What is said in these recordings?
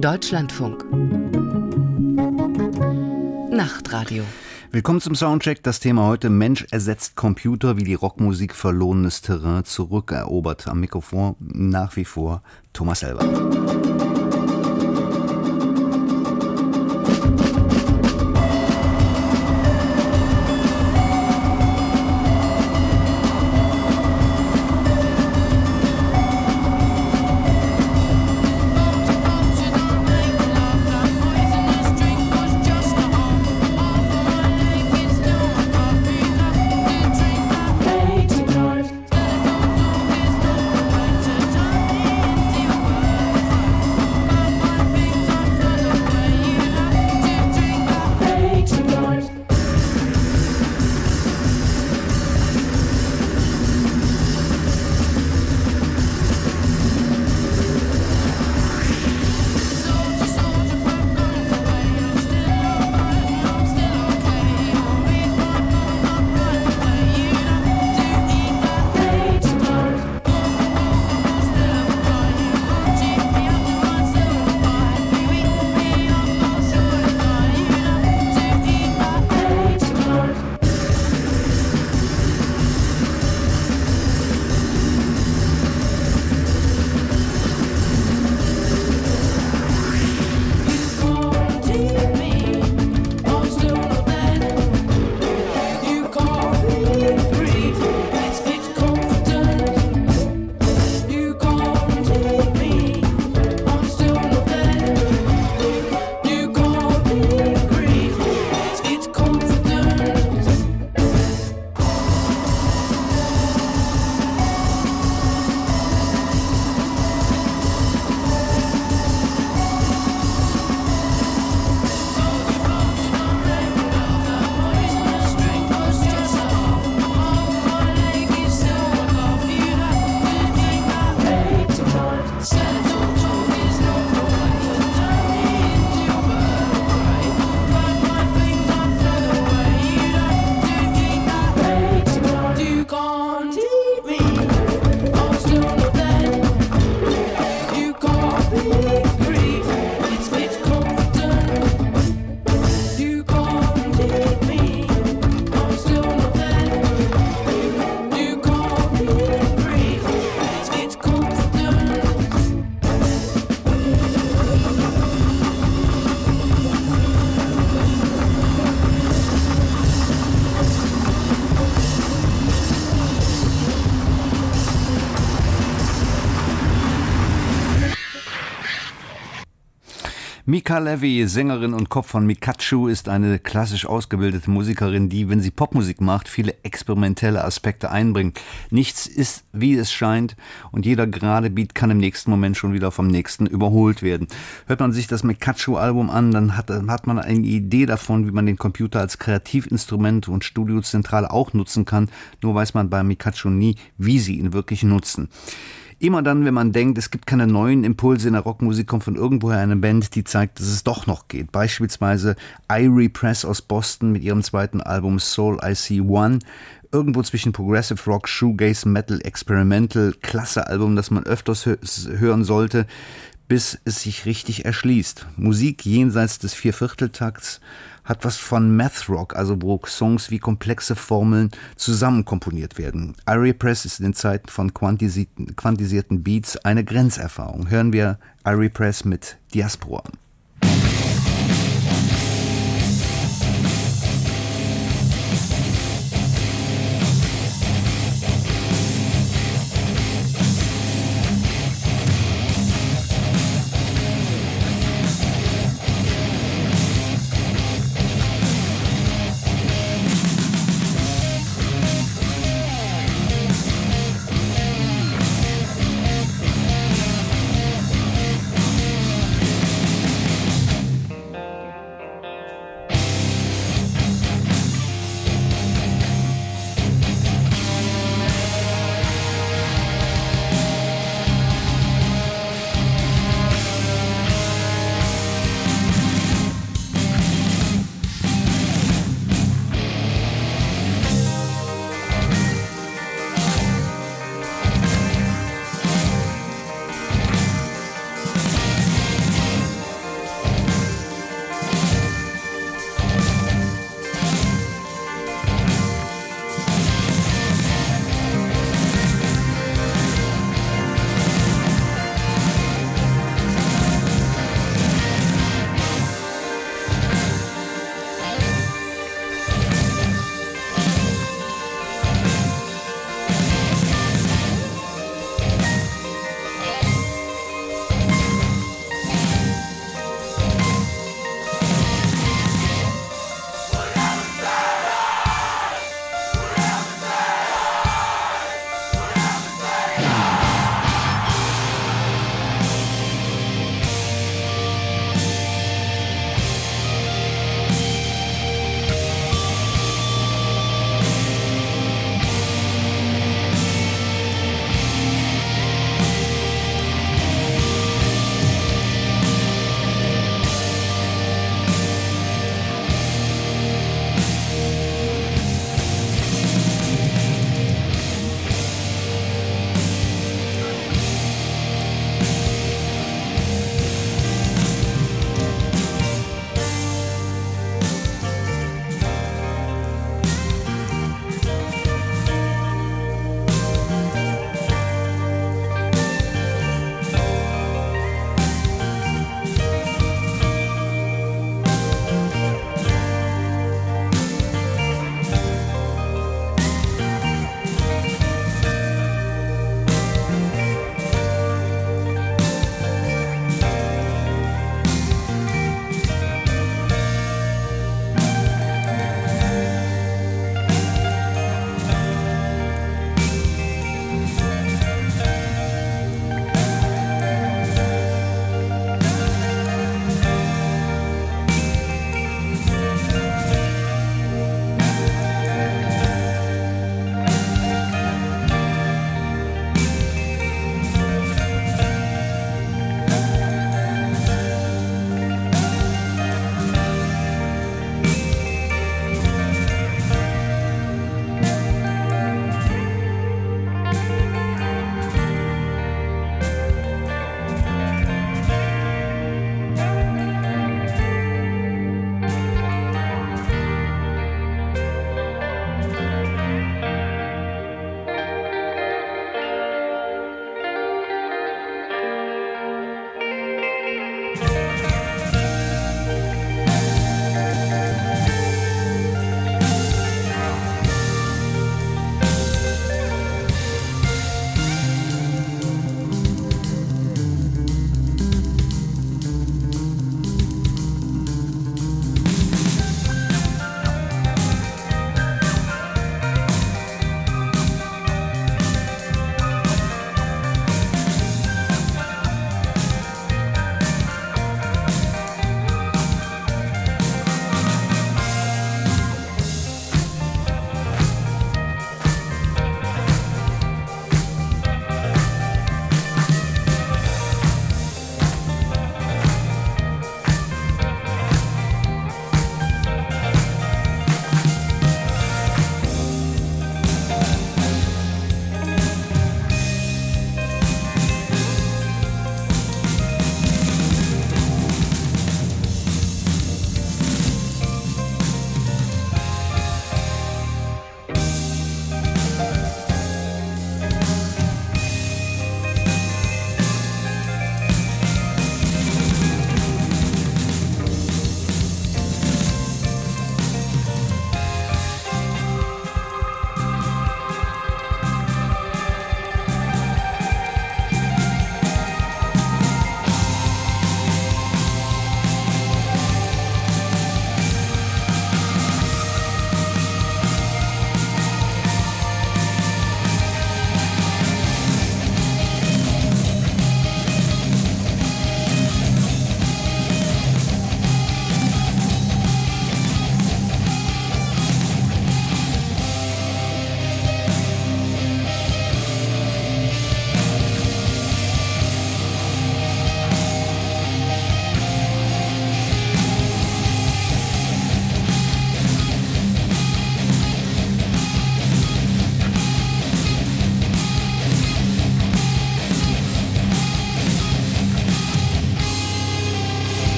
Deutschlandfunk. Nachtradio. Willkommen zum Soundcheck. Das Thema heute: Mensch ersetzt Computer, wie die Rockmusik verlorenes Terrain zurückerobert. Am Mikrofon nach wie vor Thomas Elber. Mika Levy, Sängerin und Kopf von Mikachu, ist eine klassisch ausgebildete Musikerin, die, wenn sie Popmusik macht, viele experimentelle Aspekte einbringt. Nichts ist, wie es scheint, und jeder gerade Beat kann im nächsten Moment schon wieder vom nächsten überholt werden. Hört man sich das Mikachu-Album an, dann hat man eine Idee davon, wie man den Computer als Kreativinstrument und Studiozentrale auch nutzen kann, nur weiß man bei Mikachu nie, wie sie ihn wirklich nutzen. Immer dann, wenn man denkt, es gibt keine neuen Impulse in der Rockmusik, kommt von irgendwoher eine Band, die zeigt, dass es doch noch geht. Beispielsweise Irie Press aus Boston mit ihrem zweiten Album Soul I See One. Irgendwo zwischen Progressive Rock, Shoegaze, Metal, Experimental. Klasse Album, das man öfters hören sollte, bis es sich richtig erschließt. Musik jenseits des Viervierteltakts hat was von Math Rock, also wo Songs wie komplexe Formeln zusammen komponiert werden. Irie Press ist in den Zeiten von quantisierten Beats eine Grenzerfahrung. Hören wir Irie Press mit Diaspora.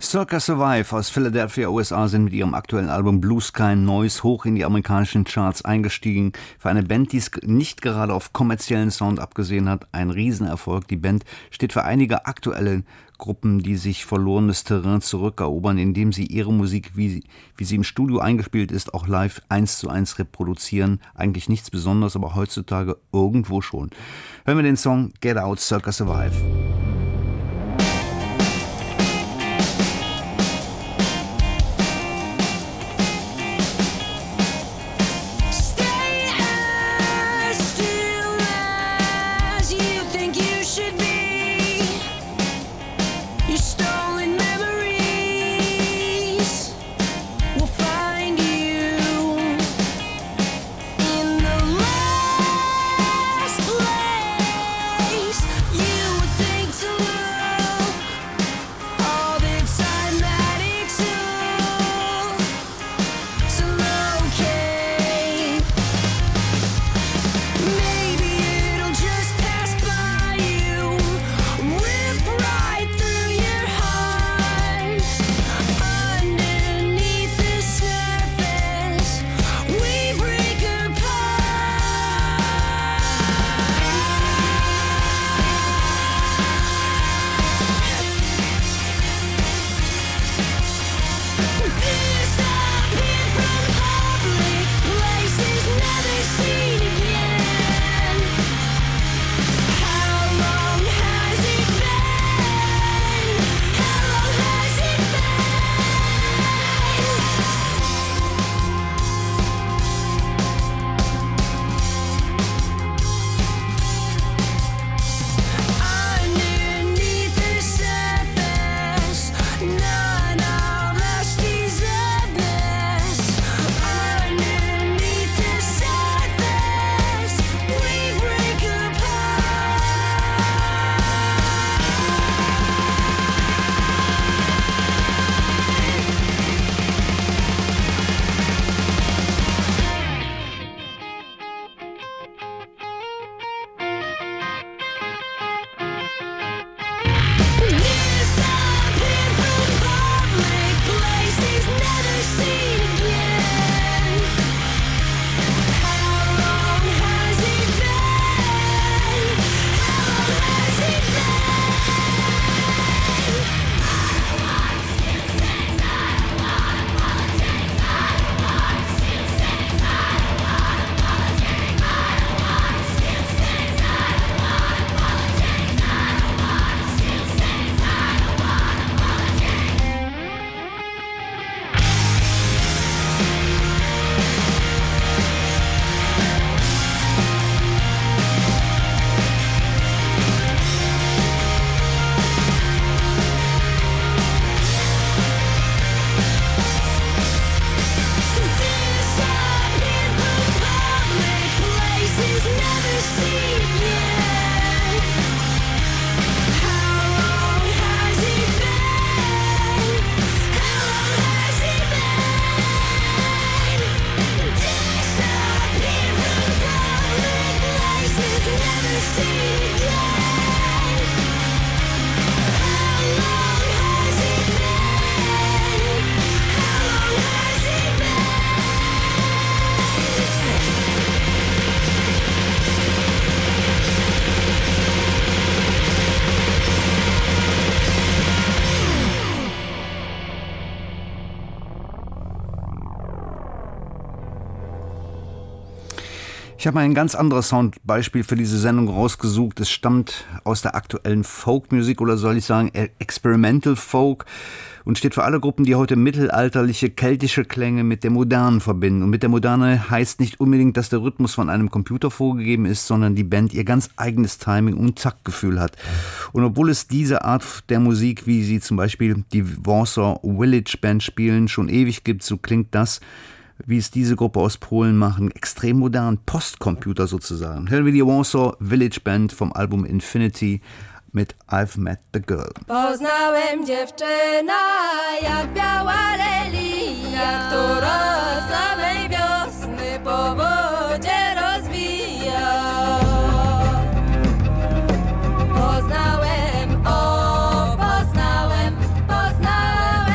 Circa Survive aus Philadelphia, USA sind mit ihrem aktuellen Album Blue Sky Noise hoch in die amerikanischen Charts eingestiegen. Für eine Band, die es nicht gerade auf kommerziellen Sound abgesehen hat, ein Riesenerfolg. Die Band steht für einige aktuelle Gruppen, die sich verlorenes Terrain zurückerobern, indem sie ihre Musik, wie sie im Studio eingespielt ist, auch live 1:1 reproduzieren. Eigentlich nichts Besonderes, aber heutzutage irgendwo schon. Hören wir den Song Get Out, Circa Survive. Ich habe ein ganz anderes Soundbeispiel für diese Sendung rausgesucht. Es stammt aus der aktuellen Folkmusik oder soll ich sagen Experimental Folk und steht für alle Gruppen, die heute mittelalterliche keltische Klänge mit der Modernen verbinden. Und mit der Moderne heißt nicht unbedingt, dass der Rhythmus von einem Computer vorgegeben ist, sondern die Band ihr ganz eigenes Timing und Taktgefühl hat. Und obwohl es diese Art der Musik, wie sie zum Beispiel die Warsaw Village Band spielen, schon ewig gibt, so klingt das, wie es diese Gruppe aus Polen machen, extrem modern, Postcomputer sozusagen. Hören wir die Warsaw Village Band vom Album Infinity mit I've Met the Girl. Poznałem dziewczynę jak biała lelia, która samej wiosny po wodzie rozwija. Poznałem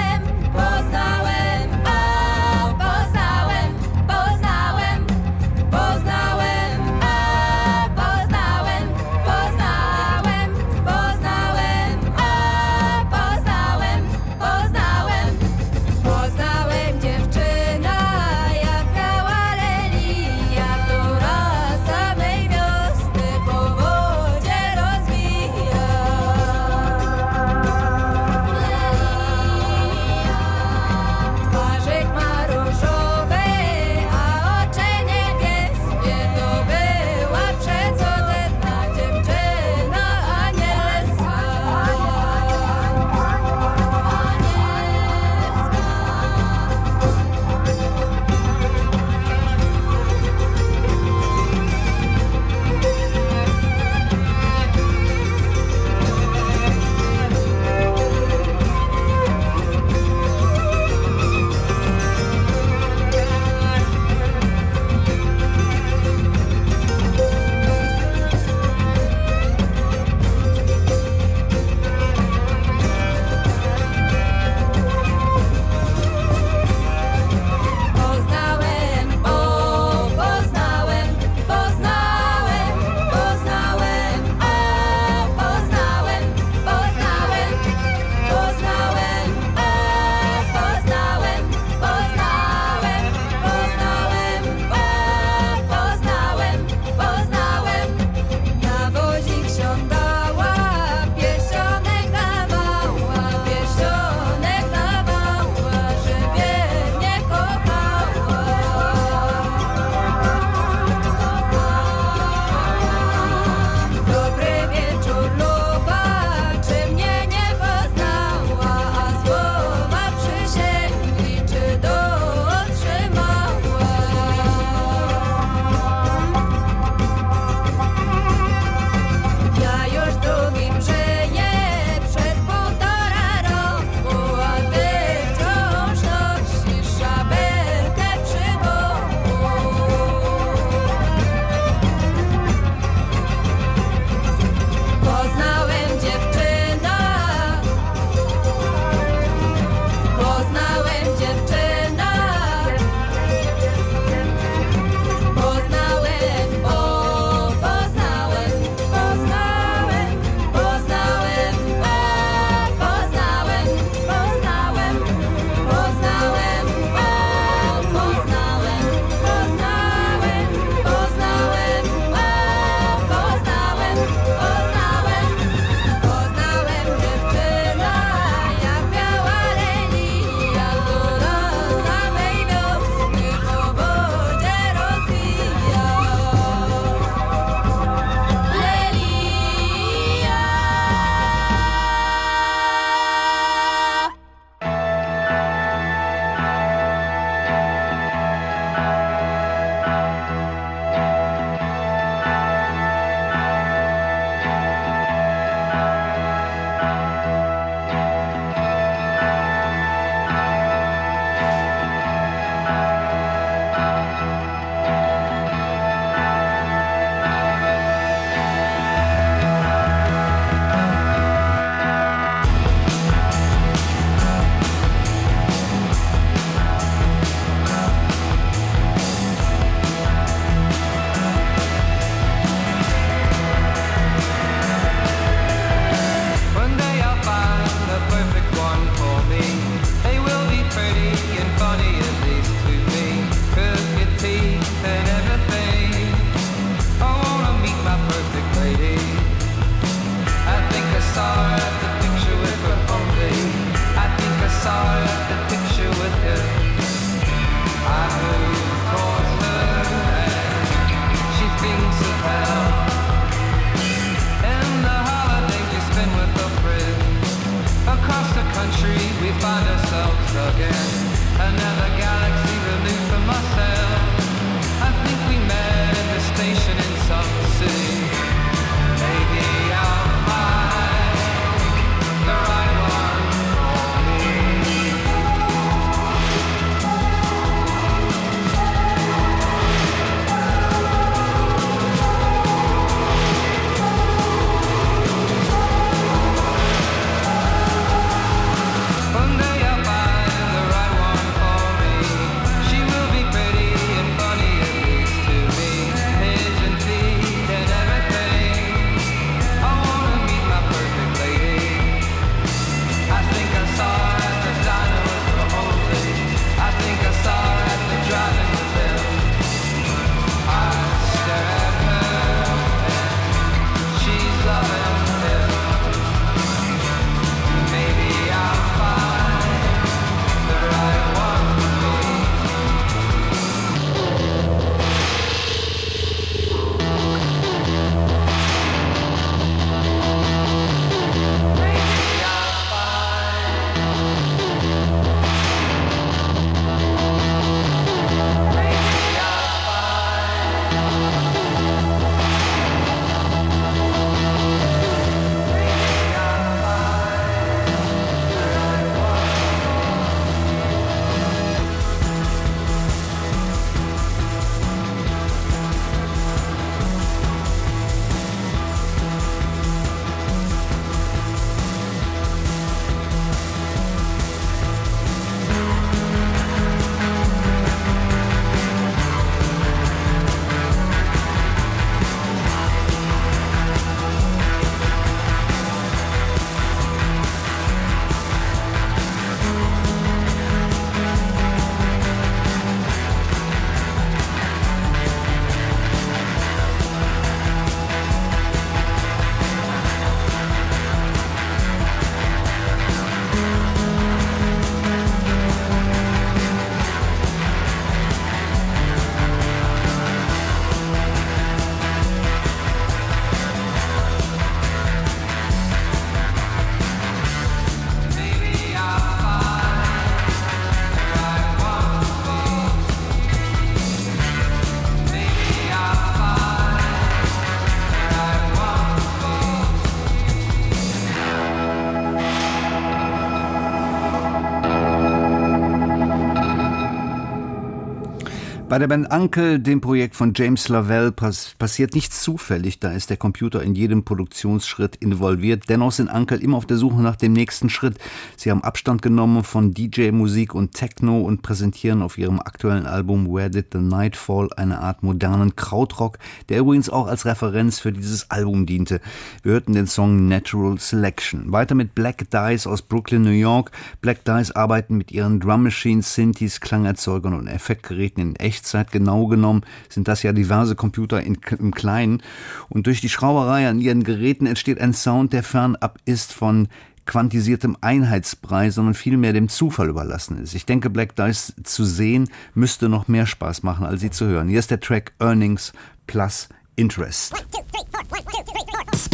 Bei der Band Uncle, dem Projekt von James Lavelle, passiert nichts zufällig. Da ist der Computer in jedem Produktionsschritt involviert. Dennoch sind Uncle immer auf der Suche nach dem nächsten Schritt. Sie haben Abstand genommen von DJ-Musik und Techno und präsentieren auf ihrem aktuellen Album Where Did the Night Fall eine Art modernen Krautrock, der übrigens auch als Referenz für dieses Album diente. Wir hörten den Song Natural Selection. Weiter mit Black Dice aus Brooklyn, New York. Black Dice arbeiten mit ihren Drum Machines, Synthes, Klangerzeugern und Effektgeräten in Echtzeit. Genau genommen sind das ja diverse Computer im Kleinen. Und durch die Schrauberei an ihren Geräten entsteht ein Sound, der fernab ist von quantisiertem Einheitsbrei, sondern vielmehr dem Zufall überlassen ist. Ich denke, Black Dice zu sehen müsste noch mehr Spaß machen, als sie zu hören. Hier ist der Track Earnings plus Interest. 1, 2, 3, 4, 1, 2, 3, 4.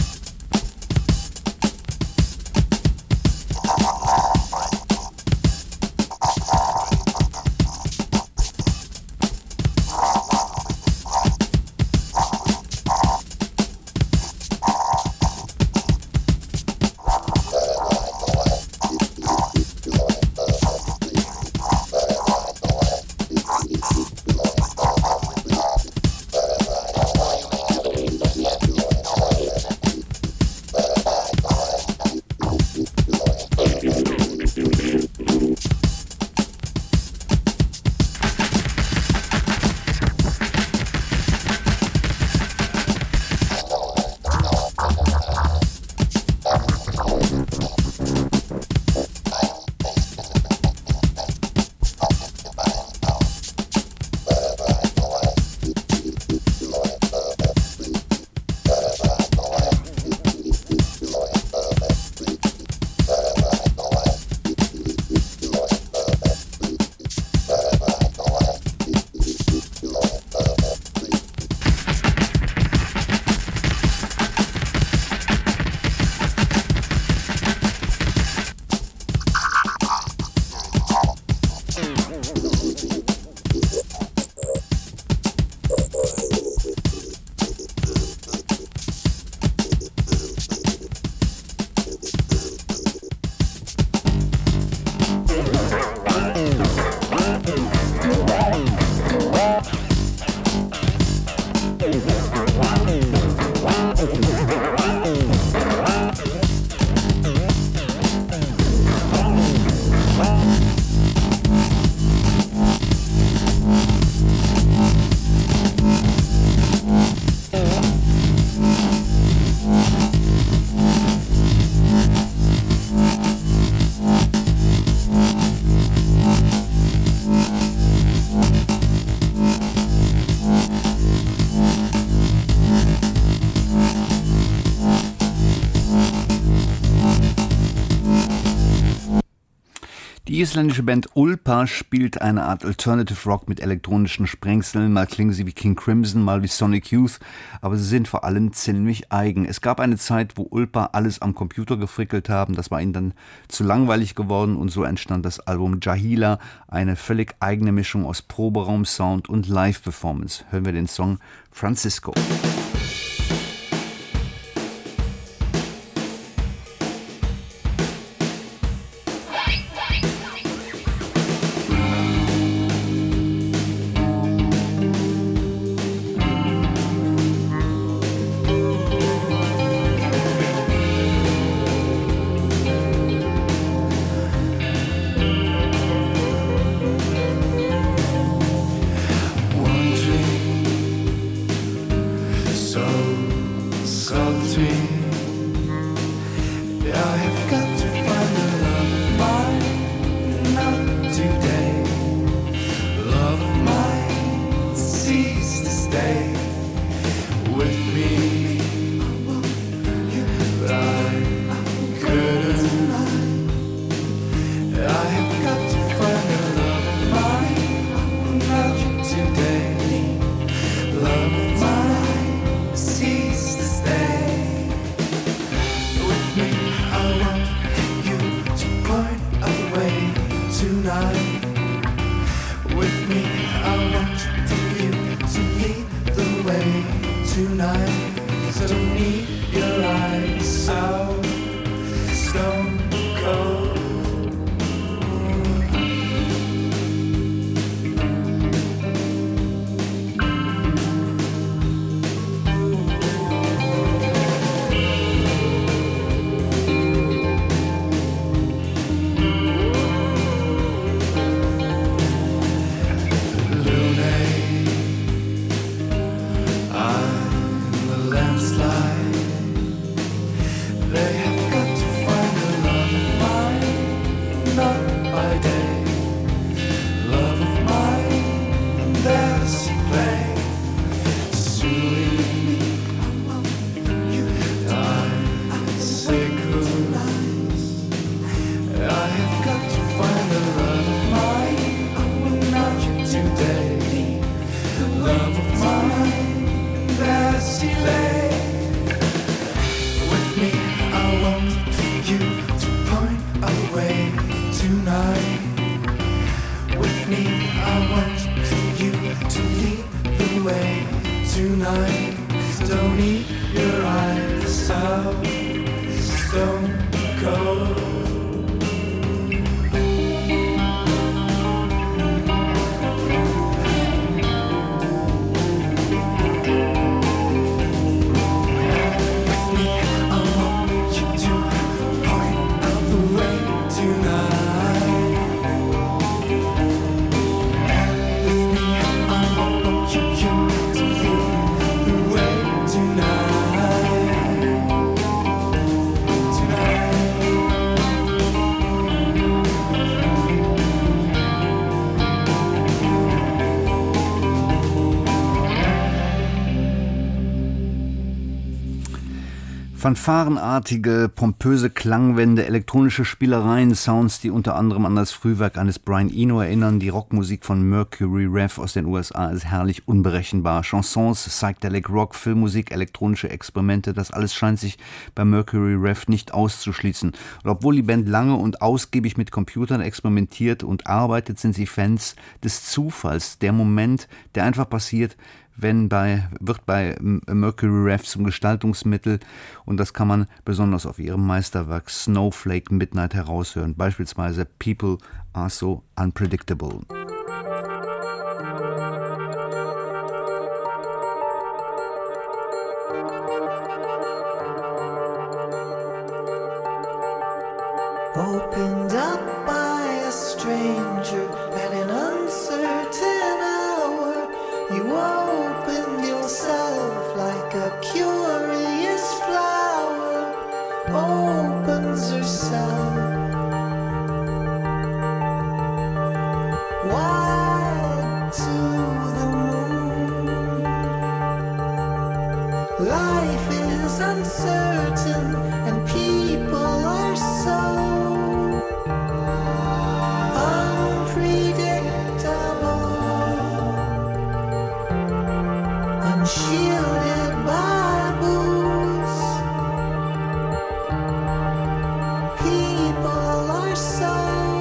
Die isländische Band Ulpa spielt eine Art Alternative Rock mit elektronischen Sprengseln. Mal klingen sie wie King Crimson, mal wie Sonic Youth, aber sie sind vor allem ziemlich eigen. Es gab eine Zeit, wo Ulpa alles am Computer gefrickelt haben. Das war ihnen dann zu langweilig geworden und so entstand das Album Jahila, eine völlig eigene Mischung aus Proberaum-Sound und Live-Performance. Hören wir den Song Francisco. Fanfarenartige, pompöse Klangwände, elektronische Spielereien, Sounds, die unter anderem an das Frühwerk eines Brian Eno erinnern. Die Rockmusik von Mercury Rev aus den USA ist herrlich unberechenbar. Chansons, Psychedelic Rock, Filmmusik, elektronische Experimente, das alles scheint sich bei Mercury Rev nicht auszuschließen. Und obwohl die Band lange und ausgiebig mit Computern experimentiert und arbeitet, sind sie Fans des Zufalls. Der Moment, der einfach passiert, wird bei Mercury Rev zum Gestaltungsmittel und das kann man besonders auf ihrem Meisterwerk Snowflake Midnight heraushören. Beispielsweise People Are So Unpredictable. opened up by a stranger at an uncertain hour. You opened yourself like a curious flower opens herself wide to the moon. Life is uncertain and people are so unpredictable, unshielded by booze. People are so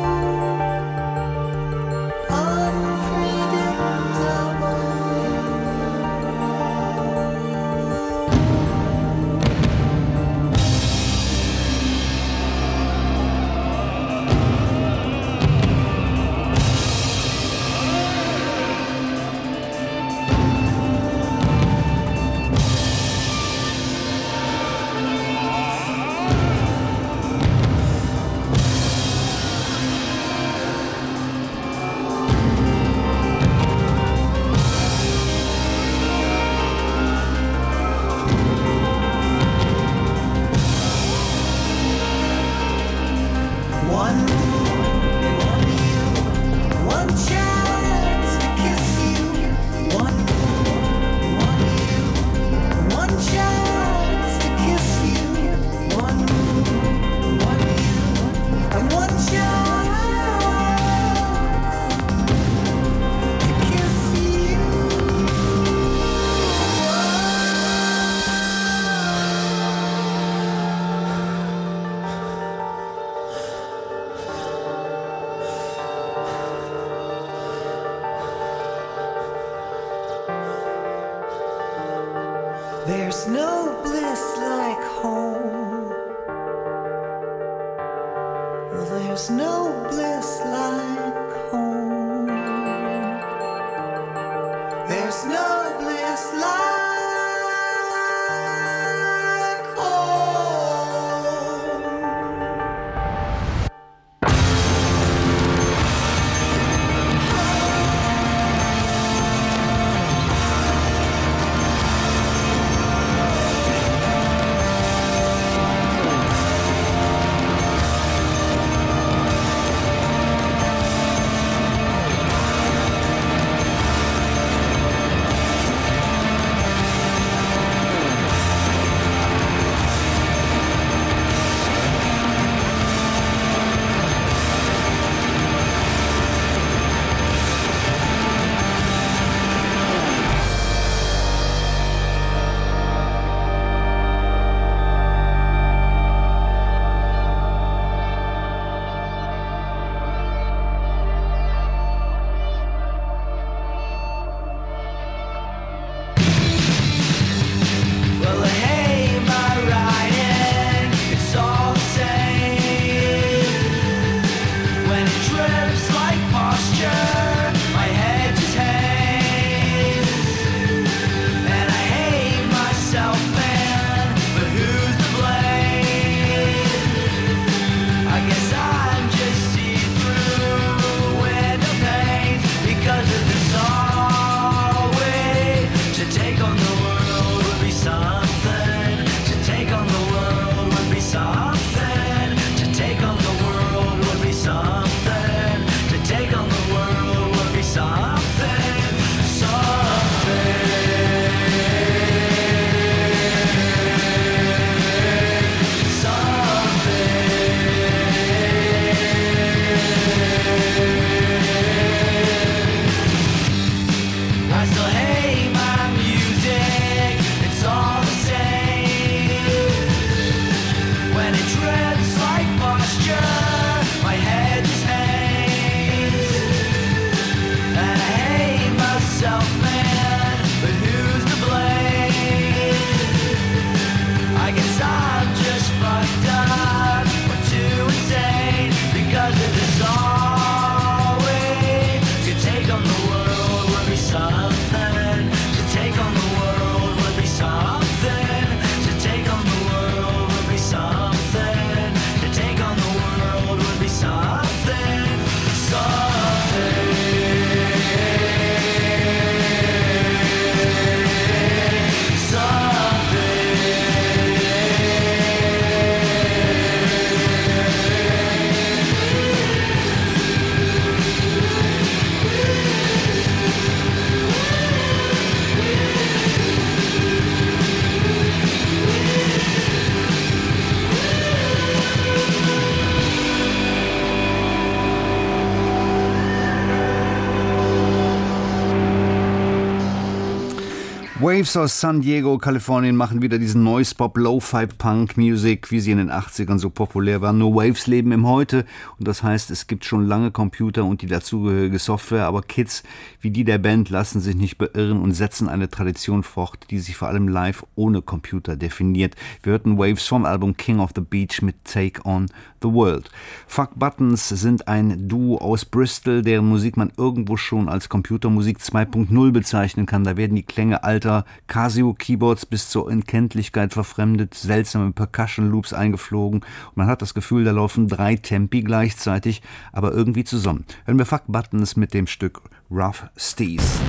unpredictable. One chance to kiss you. One chance to kiss you. One and one chance to kiss you. There's no bliss like home. Well, there's no bliss like home. There's no bliss like home. Waves aus San Diego, Kalifornien machen wieder diesen Noise Pop, Lo-Fi Punk Music, wie sie in den 80ern so populär waren. Nur Waves leben im Heute und das heißt, es gibt schon lange Computer und die dazugehörige Software, aber Kids wie die der Band lassen sich nicht beirren und setzen eine Tradition fort, die sich vor allem live ohne Computer definiert. Wir hörten Waves vom Album King of the Beach mit Take on the World. Fuck Buttons sind ein Duo aus Bristol, deren Musik man irgendwo schon als Computermusik 2.0 bezeichnen kann. Da werden die Klänge alter Casio-Keyboards bis zur Unkenntlichkeit verfremdet, seltsame Percussion-Loops eingeflogen und man hat das Gefühl, da laufen 3 Tempi gleichzeitig, aber irgendwie zusammen. Hören wir Fuck Buttons mit dem Stück Rough Steez.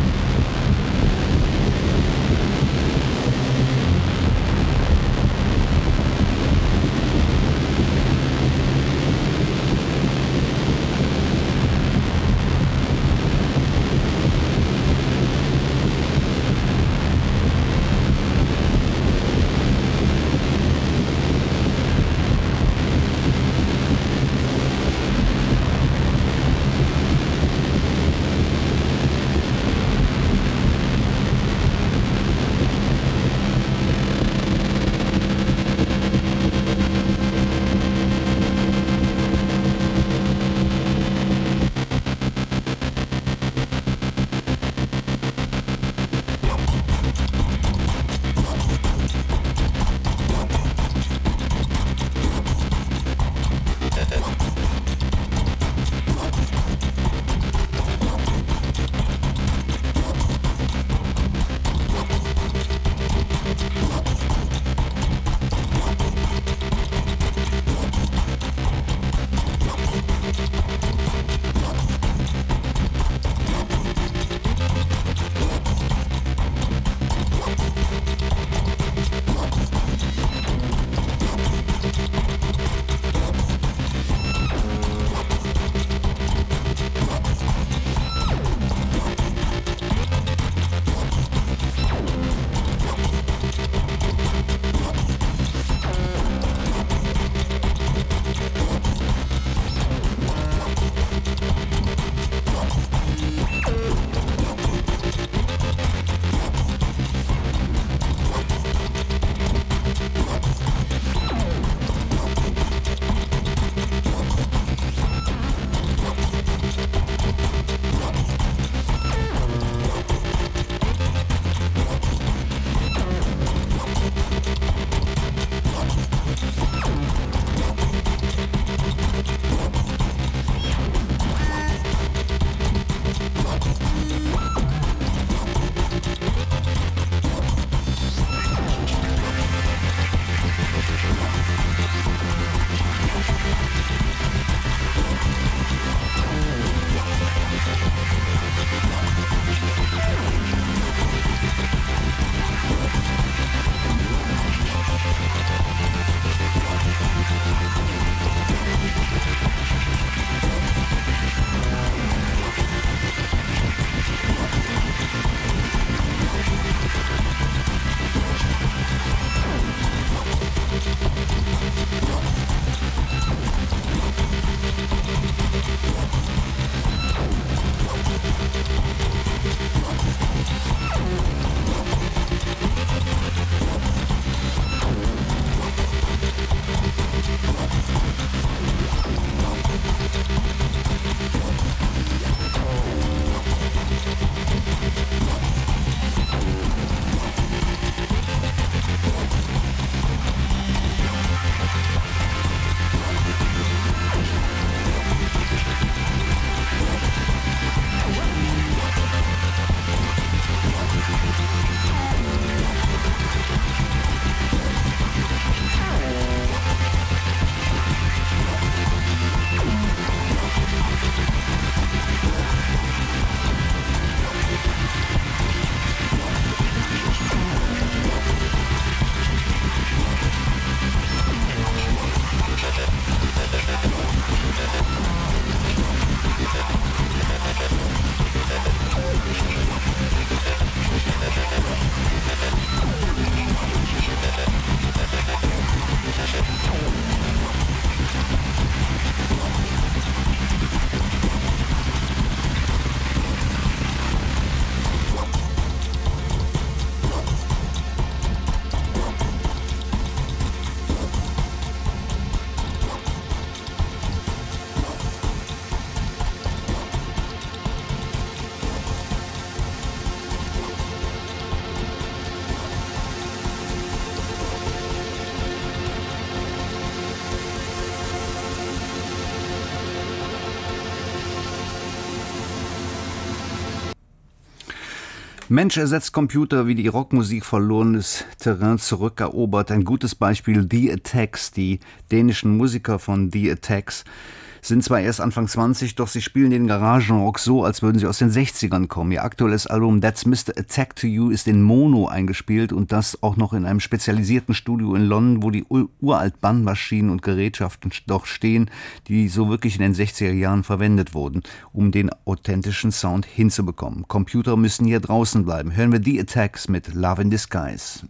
Mensch ersetzt Computer, wie die Rockmusik verlorenes Terrain zurückerobert. Ein gutes Beispiel, The Attacks. Die dänischen Musiker von The Attacks sind zwar erst Anfang 20, doch sie spielen den Garagenrock so, als würden sie aus den 60ern kommen. Ihr aktuelles Album That's Mr. Attack to You ist in Mono eingespielt und das auch noch in einem spezialisierten Studio in London, wo die uralt Bandmaschinen und Gerätschaften doch stehen, die so wirklich in den 60er Jahren verwendet wurden, um den authentischen Sound hinzubekommen. Computer müssen hier draußen bleiben. Hören wir The Attacks mit Love in Disguise.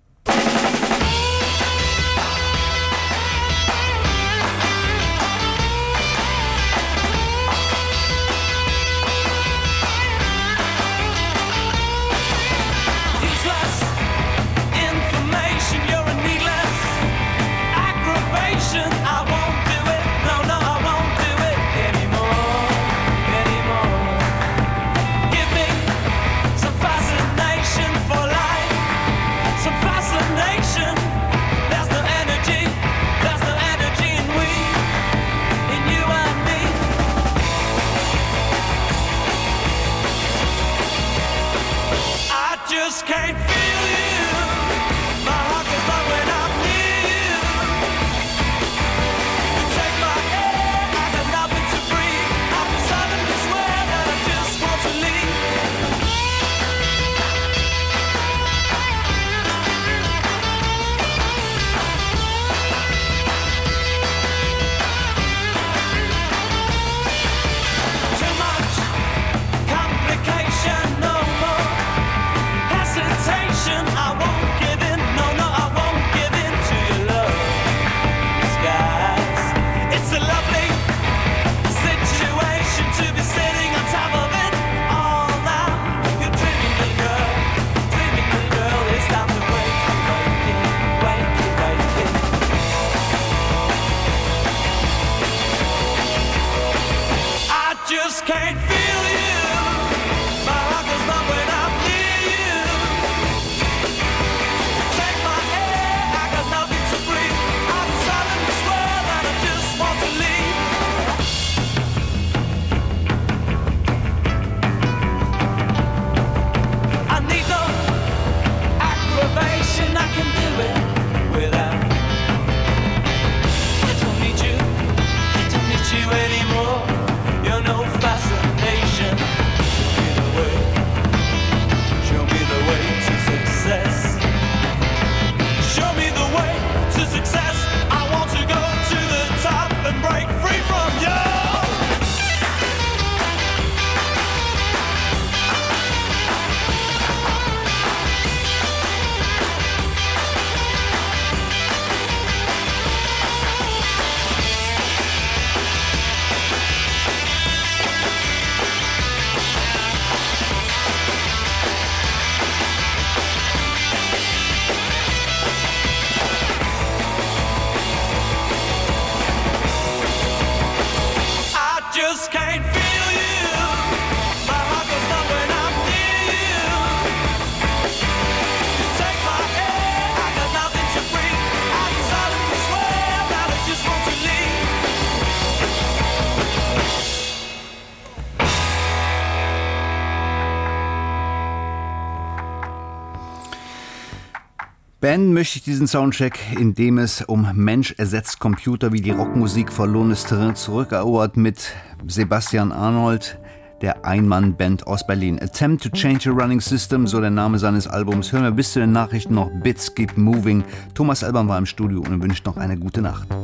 Beenden möchte ich diesen Soundcheck, in dem es um Mensch ersetzt Computer, wie die Rockmusik verlorenes Terrain zurückerobert, mit Sebastian Arnold, der Ein-Mann-Band aus Berlin. Attempt to Change a Running System, so der Name seines Albums. Hören wir bis zu den Nachrichten noch Bits Keep Moving. Thomas Alban war im Studio und wünscht noch eine gute Nacht.